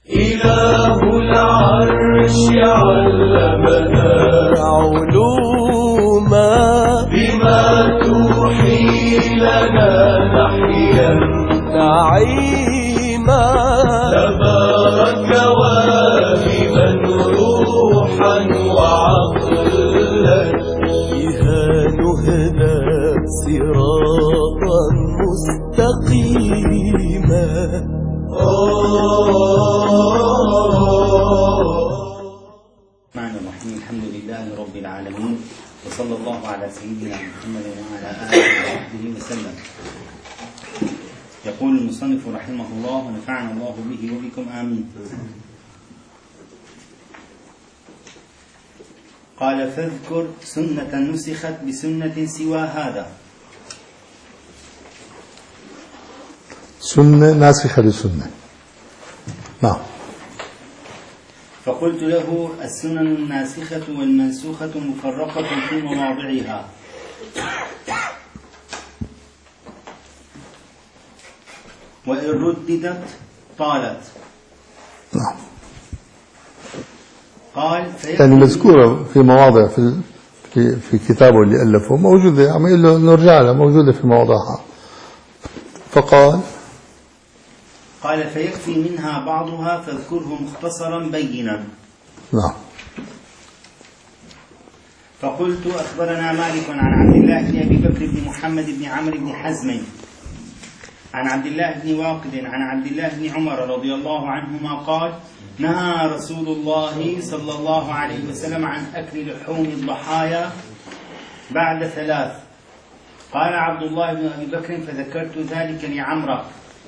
إله العرش علمنا علوما بما توحي لنا نحيا نعيما تبارك واهبا روحا وعقلا بها نهدى صراطا مستقيما. الرحمن الرحيم. الحمد لله رب العالمين، وصلى الله على سيدنا محمد وعلى آله وصحبه وسلم. يقول المصنف رحمه الله ونفعنا الله به وبكم آمين. قال: فاذكر سنة نسخت بسنة سوى هذا. سنة ناسخة لسنة. نعم. فقلت له: السنن الناسخة والمنسوخة مفرقة في مواضعها، وإن رددت طالت. نعم. قال: يعني مذكورة في مواضع في كتابه اللي ألفه موجودة، عم يقول له نرجع لها، موجودة في مواضعها. فقال: فيكفي منها بعضها فاذكره مختصرا بينا. نعم. فقلت: أخبرنا مالك عن عبد الله بن أبي بكر بن محمد بن عمرو بن حزم عن عبد الله بن واقد عن عبد الله بن عمر رضي الله عنهما قال: نهى رسول الله صلى الله عليه وسلم عن أكل لحوم الضحايا بعد 3. قال عبد الله بن أبي بكر: فذكرت ذلك لعمرة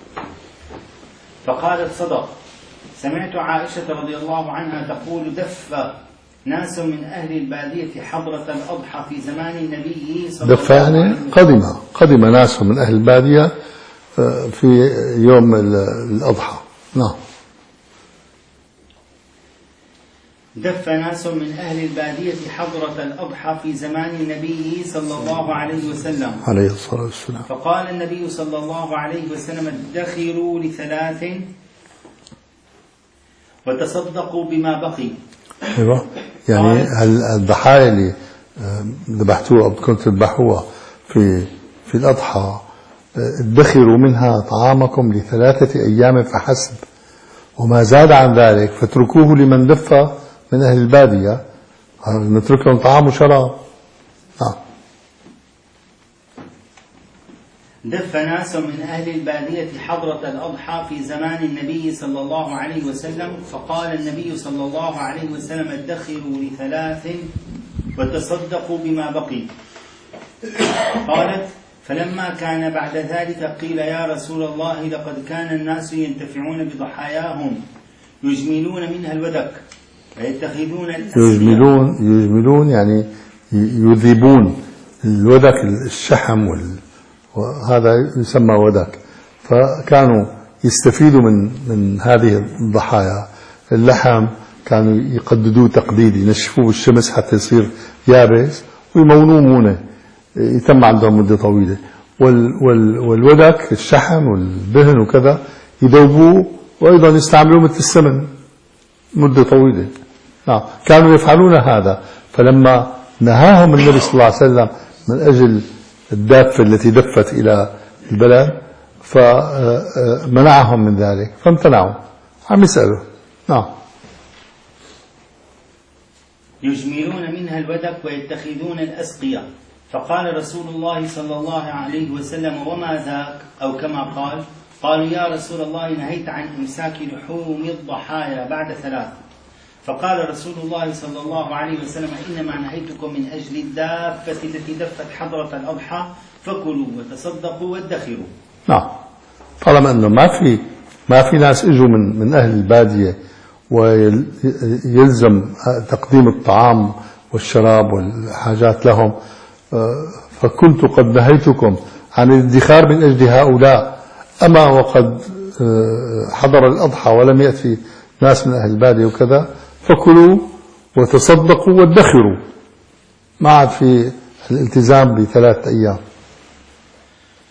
فقالت: صدق. سمعت عائشة رضي الله عنها تقول: دف ناس من أهل البادية حضرة الأضحى في زمان النبي صلى الله عليه وسلم. دف يعني قدم ناس من أهل البادية في يوم الأضحى. نعم. دف ناس من أهل البادية حضرة الأضحى في زمان النبي صلى الله عليه وسلم عليه الصلاة والسلام. فقال النبي صلى الله عليه وسلم: ادخروا ل3 وتصدقوا بما بقي. أيوة. يعني الضحايا اللي ذبحتوها أو كنت تذبحوها في الأضحى، ادخروا منها طعامكم ل3 أيام فحسب، وما زاد عن ذلك فاتركوه لمن دف من أهل البادية، نترك لهم طعام وشراب. دف ناس من أهل البادية حضرة الأضحى في زمان النبي صلى الله عليه وسلم فقال النبي صلى الله عليه وسلم: ادخروا ل3 وتصدقوا بما بقي. قالت: فلما كان بعد ذلك قيل: يا رسول الله، لقد كان الناس ينتفعون بضحاياهم يجملون منها الودك ويتخذون يجملون يعني يذيبون الودك، الشحم وهذا يسمى ودك. فكانوا يستفيدوا من هذه الضحايا. اللحم كانوا يقددوه تقديد، ينشفوه بالشمس حتى يصير يابس ويمونوه مونة يتم عندهم مدة طويلة. والودك الشحم والدهن وكذا يذوبوه وأيضا يستعملوه مثل السمن مدة طويلة. نعم. كانوا يفعلون هذا. فلما نهاهم النبي صلى الله عليه وسلم من أجل الدافة التي دفت إلى البلد فمنعهم من ذلك، فامتنعوا. عم يسألوا. نعم. يجملون منها الودك ويتخذون الأسقية. فقال رسول الله صلى الله عليه وسلم: وما ذاك؟ أو كما قال. قالوا: يا رسول الله، نهيت عن إمساك لحوم الضحايا بعد 3. فقال رسول الله صلى الله عليه وسلم: إنما نهيتكم من أجل الدافة التي دفت حضرة الأضحى، فكلوا وتصدقوا وادخروا. نعم. طالما أنه ما في ناس اجوا من أهل البادية ويلزم تقديم الطعام والشراب والحاجات لهم، فكنت قد نهيتكم عن الادخار من أجل هؤلاء. أما وقد حضر الأضحى ولم يأتي ناس من أهل البادية وكذا، فكلوا وتصدقوا وادخروا. ما عاد في الالتزام ب3 أيام.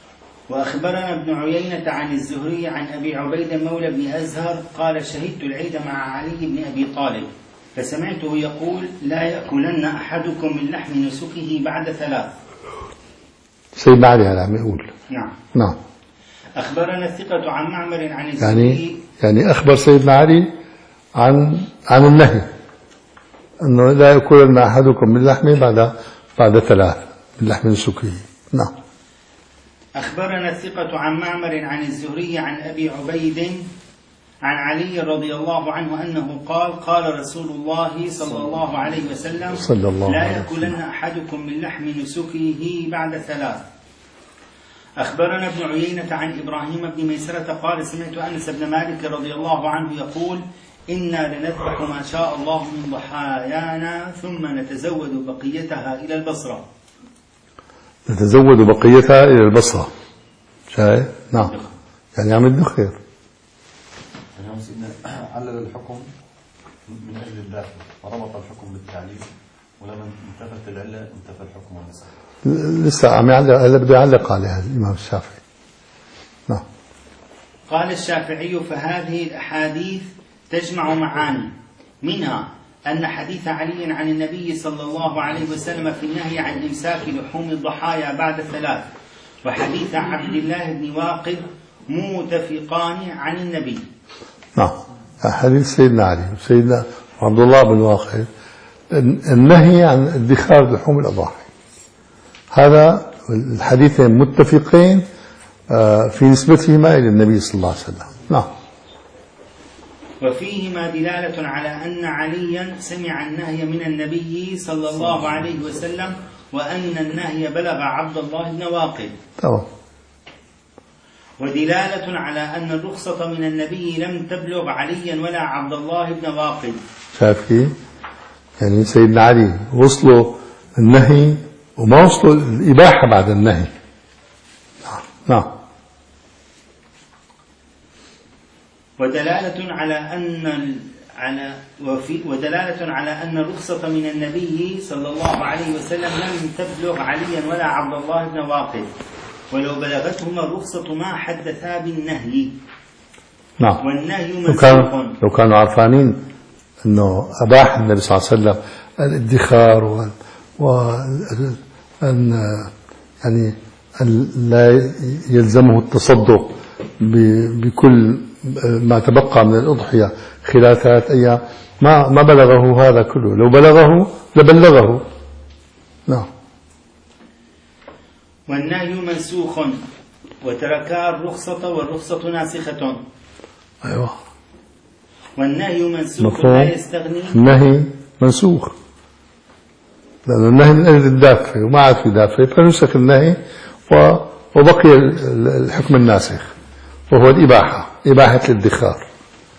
وأخبرنا ابن عيينة عن الزهري عن أبي عبيدة مولى بن أزهر قال شهدت العيد مع علي بن أبي طالب فسمعته يقول لا يأكلن أحدكم من لحم نسكه بعد 3. سيدنا علي هذا عم يقول. نعم. أخبرنا الثقة عن معمر عن الزهري يعني أخبر سيدنا علي عن النهي أنه لا يأكلن أحدكم من لحمه بعد 3 من لحم نسكه. نعم. أخبرنا الثقة عن معمر عن الزهري عن أبي عبيد عن علي رضي الله عنه أنه قال رسول الله صلى الله عليه وسلم لا يأكلن أحدكم من لحم نسكه بعد 3. أخبرنا ابن عيينة عن إبراهيم بن ميسرة قال سمعت أنس بن مالك رضي الله عنه يقول إنا لنذبح ما شاء الله من ضحايانا ثم نتزود بقيتها إلى البصرة. نتزود بقيتها إلى البصرة. شايف؟ نعم. يعني عم يدخر. يعني سيدنا علل الحكم من أجل الداخل فربط الحكم بالتعليل ولما انتفت العلة انتفى الحكم والنسخ. لسه عم يعلق، هلا بده يعلق عليها الإمام الشافعي. نعم. قال الشافعي فهذه الأحاديث تجمع معاني منها أن حديث علي عن النبي صلى الله عليه وسلم في النهي عن إمساك لحوم الضحايا بعد 3 وحديث عبد الله بن واقد متفقان عن النبي. نعم. حديث سيدنا علي وسيدنا عبد الله بن واقد النهي عن ادخار لحوم الأضاحي، هذا الحديثين متفقين في نسبتهما إلى النبي صلى الله عليه وسلم. نعم. وفيهما دلالة على أن عليا سمع النهي من النبي صلى الله عليه وسلم وأن النهي بلغ عبد الله بن واقد. تمام. ودلالة على أن الرخصة من النبي لم تبلغ عليا ولا عبد الله بن واقد. شافي يعني سيدنا علي وصلوا النهي وما وصلوا الإباحة بعد النهي. نعم. ودلالة على أن الرخصة من النبي صلى الله عليه وسلم لم تبلغ عليا ولا عبد الله بن واقد ولو بلغتهما الرخصة ما حدثا بالنهي. نعم. والنهي منسوخ. لو كانوا عارفانين أنه أباح النبي صلى الله عليه وسلم الادخار وأن يعني أن لا يلزمه التصدق بكل ما تبقى من الأضحية خلال 3 أيام ما بلغه هذا كله، لو بلغه لبلغه. نعم. والنهي منسوخ وتركا الرخصة والرخصة ناسخة. أيوة. والنهي منسوخ لا يستغني. النهي منسوخ لأن النهي من أجل الدافع وما عاد في دافع فنسخ النهي وبقي الحكم الناسخ وهو الإباحة، إباحة الادخار.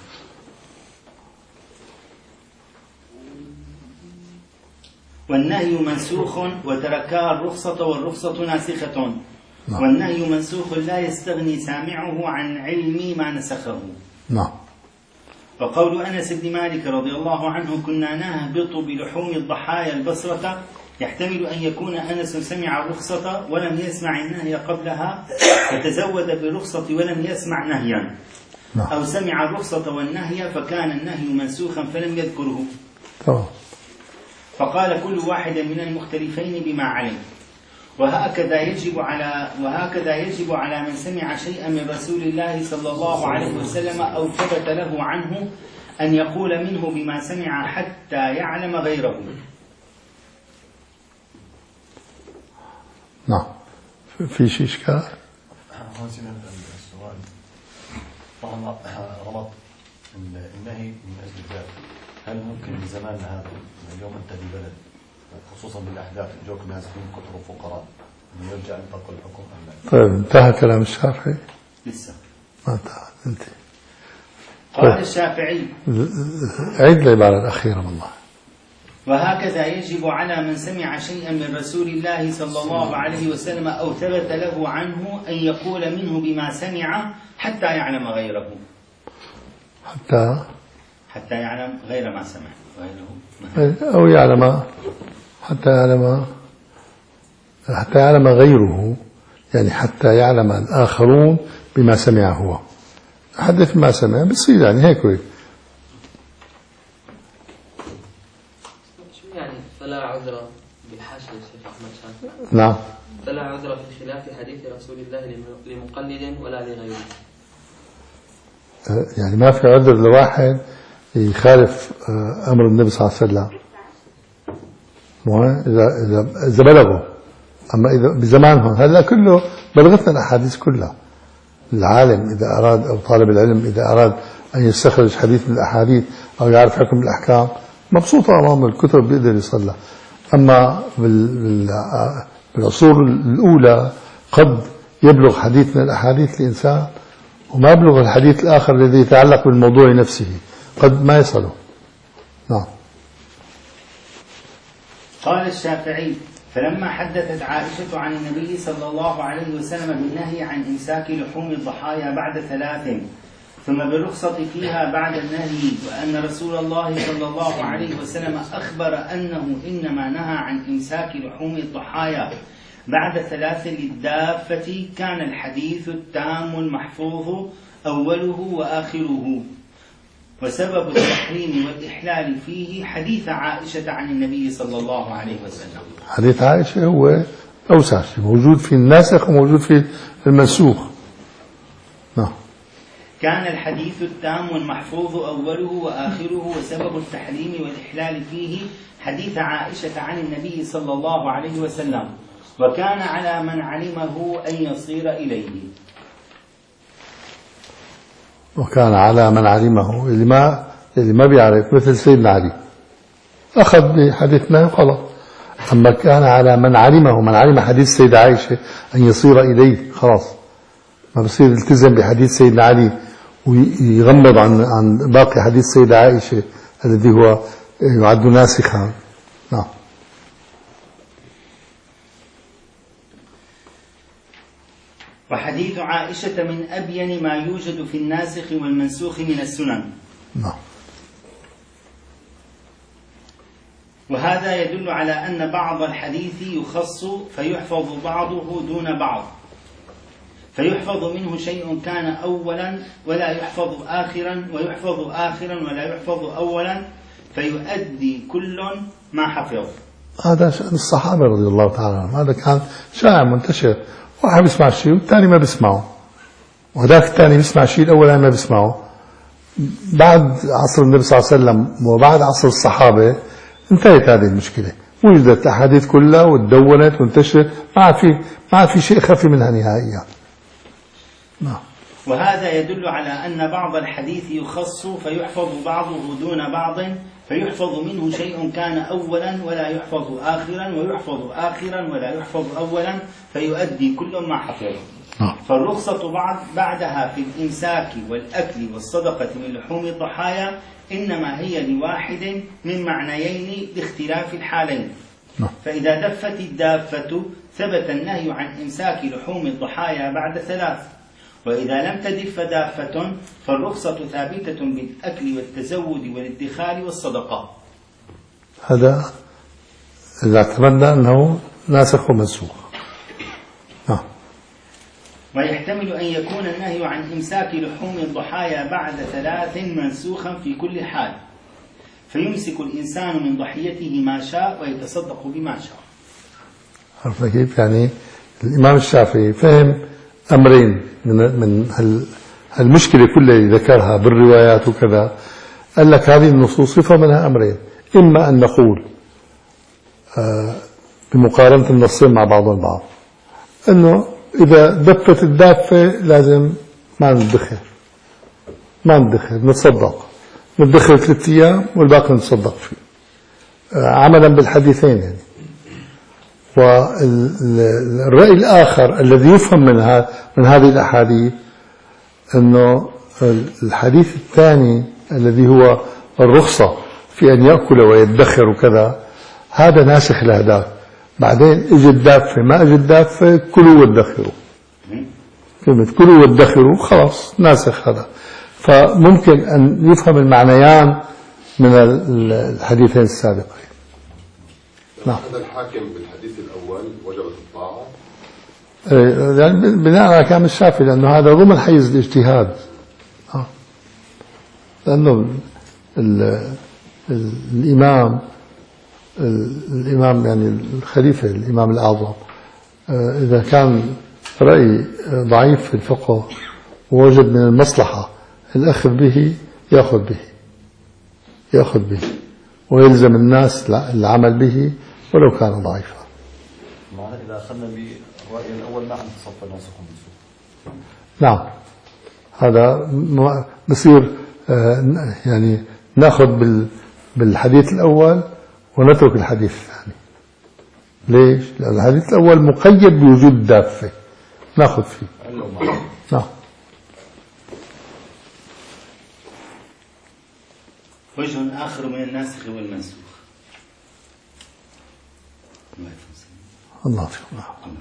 والنهي منسوخ وتركا الرخصة والرخصة ناسخة. نعم. والنهي منسوخ لا يستغني سامعه عن علم ما نسخه. نعم. وقول أنس بن مالك رضي الله عنه كنا نهبط بلحوم الضحايا البصرة يحتمل أن يكون أنس سمع الرخصة ولم يسمع النهي قبلها فتزود بالرخصة ولم يسمع نهيا. نعم. أو سمع الرخصة والنهي فكان النهي منسوخا فلم يذكره. فقال كل واحد من المختلفين بما عليه. وهكذا يجب على من سمع شيئا من رسول الله صلى الله عليه وسلم أو ثبت له عنه أن يقول منه بما سمع حتى يعلم غيره. نعم. في شيء إشكال؟ السؤال طالما ربط النهي من أجل الذات، هل ممكن بزماننا هذا اليوم انت ببلد خصوصا بالأحداث جوك ناس من كثر فقراء أن يرجع ينطق الحكم أم لا؟ طيب انتهى كلام الشافعي؟ لسه ما انتهى. انت قال الشافعي عيد العبارة الأخيرة والله. وهكذا يجب على من سمع شيئا من رسول الله صلى الله عليه وسلم أو ثبت له عنه أن يقول منه بما سمع حتى يعلم غيره. حتى يعلم غير ما سمع غيره. أو يعلم حتى يعلم غيره، يعني حتى يعلم الآخرون بما سمع هو. حدث ما سمع بصير يعني هيك وهيك. شو يعني فلا عذر بالحاشية الشيخ أحمد شاكر؟ نعم. فلا عذر في خلاف حديث رسول الله لمقلد ولا لغيره. يعني ما في عذر لواحد يخالف أمر النبي صلى الله عليه وسلم إذا بلغوا. أما إذا بزمانهم هلا كله بلغتنا الأحاديث كلها. العالم إذا أراد أو طالب العلم إذا أراد أن يستخرج حديث من الأحاديث أو يعرف حكم الأحكام مبسوطة أمام الكتب بيقدر يصلها. أما بالعصور الأولى قد يبلغ حديث من الأحاديث لإنسان وما يبلغ الحديث الآخر الذي يتعلق بالموضوع نفسه قد ما يصله. نعم. قال الشافعي: فلما حدثت عائشة عن النبي صلى الله عليه وسلم بالنهي عن إمساك لحوم الضحايا بعد 3 ثم بالرخصة فيها بعد النهي، وأن رسول الله صلى الله عليه وسلم أخبر أنه إنما نهى عن إمساك لحوم الضحايا بعد 3 للدافة، كان الحديث التام المحفوظ أوله وآخره، وسبب التحريم والإحلال فيه حديث عائشة عن النبي صلى الله عليه وسلم. حديث عائشة هو أوسع شيء، موجود في الناسخ وموجود في المنسوخ. نعم. كان الحديث التام المحفوظ أوله وآخره، وسبب التحريم والإحلال فيه حديث عائشة عن النبي صلى الله عليه وسلم، وكان على من علمه أن يصير إليه. وكان على من علمه اللي ما بيعرف مثل سيدنا علي أخذ بحديثنا وخلاص. أما كان على من علمه، من علم حديث سيدة عائشة أن يصير إليه خلاص، ما بصير يلتزم بحديث سيدنا علي ويغمض عن باقي حديث سيدة عائشة الذي هو يعد ناسخا. نعم. وحديث عائشة من أبين ما يوجد في الناسخ والمنسوخ من السنن. نعم. وهذا يدل على أن بعض الحديث يخص فيحفظ بعضه دون بعض، فيحفظ منه شيء كان أولا ولا يحفظ آخرا، ويحفظ آخرا ولا يحفظ أولا، فيؤدي كل ما حفظ. هذا شأن الصحابة رضي الله تعالى عنهم، هذا كان شائع منتشر، واحد بيسمع شيء والثاني ما بيسمعه، وهذاك الثاني بيسمع شيء الأول ما بيسمعه. بعد عصر النبي صلى الله عليه وسلم وبعد عصر الصحابة انتهت هذه المشكلة، وجدت الأحاديث كلها وتدونت وانتشرت، ما عاد في شيء خفي منها نهائيا. نعم. وهذا يدل على أن بعض الحديث يخص فيحفظ بعضه دون بعض، فيحفظ منه شيء كان أولا ولا يحفظ آخرا، ويحفظ آخرا ولا يحفظ أولا، فيؤدي كل ما حفظ. فالرخصة بعدها في الإمساك والأكل والصدقة من لحوم الضحايا إنما هي لواحد من معنيين لاختلاف الحالين. فإذا دفت الدافة ثبت النهي عن إمساك لحوم الضحايا بعد 3، وإذا لم تدف دافة فالرخصة ثابتة بالأكل والتزود والادخار والصدقة. هذا إذا اعتمدنا أنه ناسخ ومنسوخ. ويحتمل أن يكون النهي عن إمساك لحوم الضحايا بعد 3 منسوخا في كل حال، فيمسك الإنسان من ضحيته ما شاء ويتصدق بما شاء. عرفنا كيف؟ يعني الإمام الشافعي فهم أمرين من هالمشكلة كلها اللي ذكرها بالروايات وكذا. قال لك هذه النصوص يفهم منها أمرين: إما أن نقول بمقارنة النصين مع بعضهم البعض أنه إذا دفت الدافة لازم ما ندخر نتصدق، ندخر 3 أيام والباقي نتصدق فيه، عملا بالحديثين يعني. والرأي الآخر الذي يفهم من هذه الأحاديث أنه الحديث الثاني الذي هو الرخصة في أن يأكل ويدخر وكذا، هذا ناسخ لهذاك. بعدين اجت دافة، ما اجت دافة كلوا وادخروا، كلمة كلوا وادخروا خلاص ناسخ هذا. فممكن أن يفهم المعنيان من الحديثين السابقين. نعم. هذا الحاكم بالحديث الأول وجبت الطاعة، يعني بناء على كلام الشافعي، لأنه هذا ضمن حيز الاجتهاد. لأنه الإمام يعني الخليفة الإمام الأعظم إذا كان رأي ضعيف في الفقه ووجد من المصلحة الأخذ به يأخذ به ويلزم الناس العمل به ولو كان ضعيفا. معنى إذا أخذنا بالرأي الأول ما عم تصف الناسخ والمنسوخ. نعم، هذا بصير يعني نأخذ بالحديث الأول ونترك الحديث الثاني. ليش؟ لأن الحديث الأول مقيد بوجود دافة نأخذ فيه. نعم. وجه آخر من الناسخ والمنسوخ. الله فيكم.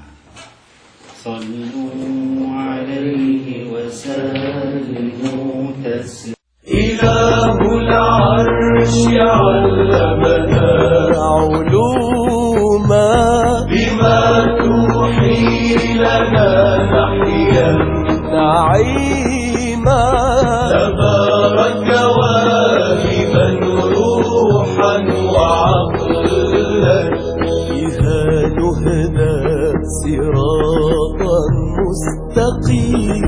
صلوا عليه وسلموا تسليما. إله العرش علمنا علوما بما توحي لنا نحيا نعيما. تبارك واهبا روحا وعقلا بها نهدى صراطا مستقيما.